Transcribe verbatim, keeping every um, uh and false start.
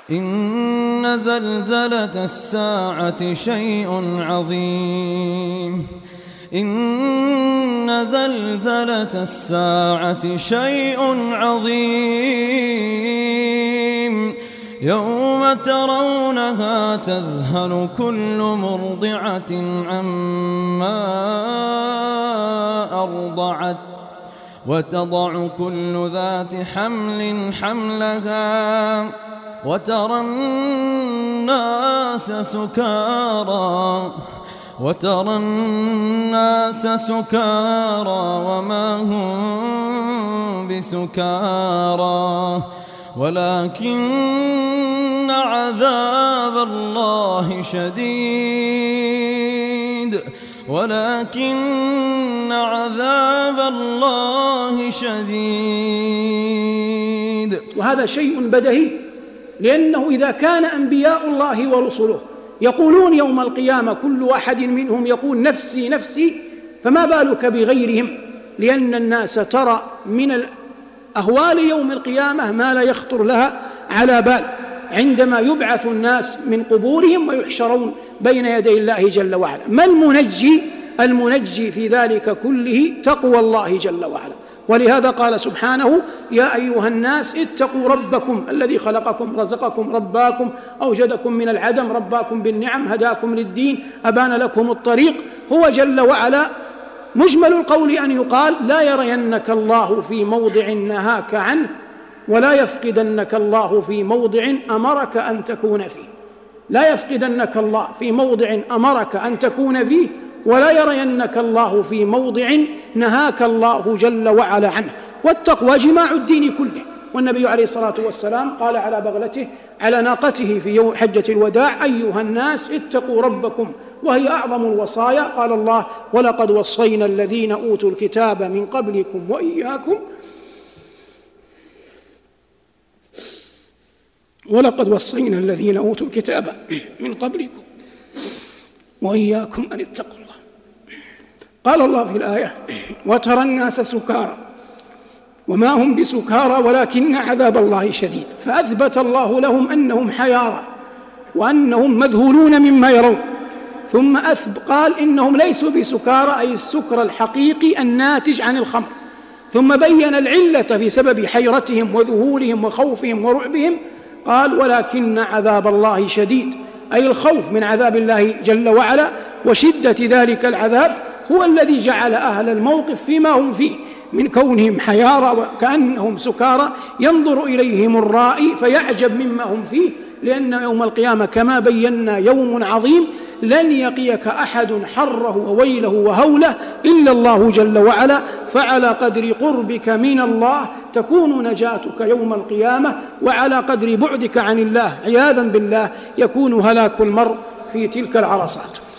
إن زلزلة الساعة شيء عظيم إن زلزلة الساعة شيء عظيم يوم ترونها تذهل كل مرضعة عما أرضعت وتضع كل ذات حمل حملها وترى الناس سكارى وترى الناس سكارى وما هم بسكارى ولكن عذاب الله شديد ولكن عذاب الله شديد. وهذا شيء بديهي، لأنه إذا كان أنبياء الله ورسله يقولون يوم القيامة كل واحد منهم يقول نفسي نفسي، فما بالك بغيرهم؟ لأن الناس ترى من أهوال يوم القيامة ما لا يخطر لها على بال عندما يبعث الناس من قبورهم ويحشرون بين يدي الله جل وعلا. ما المنجي؟ المنجي في ذلك كله تقوى الله جل وعلا. ولهذا قال سبحانه: يا أيها الناس اتقوا ربكم الذي خلقكم رزقكم رباكم أوجدكم من العدم رباكم بالنعم هداكم للدين أبان لكم الطريق. هو جل وعلا مجمل القول أن يقال: لا يرينك الله في موضع نهاك عنه ولا يفقدنك الله في موضع أمرك أن تكون فيه. لا يفقدنك الله في موضع أمرك أن تكون فيه ولا يرينك الله في موضع نهاك الله جل وعلا عنه. والتقوى جماع الدين كله. والنبي عليه الصلاة والسلام قال على بغلته على ناقته في يوم حجة الوداع: أيها الناس اتقوا ربكم، وهي أعظم الوصايا. قال الله: ولقد وصينا الذين أوتوا الكتاب من قبلكم وإياكم ولقد وصينا الذين أوتوا الكتاب من قبلكم وإياكم أن اتقوا الله. قال الله في الآية: وترى الناس سكارى وما هم بسكارى ولكن عذاب الله شديد. فأثبت الله لهم أنهم حيارى وأنهم مذهولون مما يرون، ثم أثب قال إنهم ليسوا بسكارى أي السكر الحقيقي الناتج عن الخمر، ثم بين العلة في سبب حيرتهم وذهولهم وخوفهم ورعبهم، قال: ولكن عذاب الله شديد، أي الخوف من عذاب الله جل وعلا وشدة ذلك العذاب هو الذي جعل أهل الموقف فيما هم فيه من كونهم حيارى وكأنهم سكارى ينظر إليهم الرائي فيعجب مما هم فيه، لأن يوم القيامة كما بينا يوم عظيم لن يقيك أحد حره وويله وهوله إلا الله جل وعلا. فعلى قدر قربك من الله تكون نجاتك يوم القيامة، وعلى قدر بعدك عن الله عياذا بالله يكون هلاك المرء في تلك العرصات.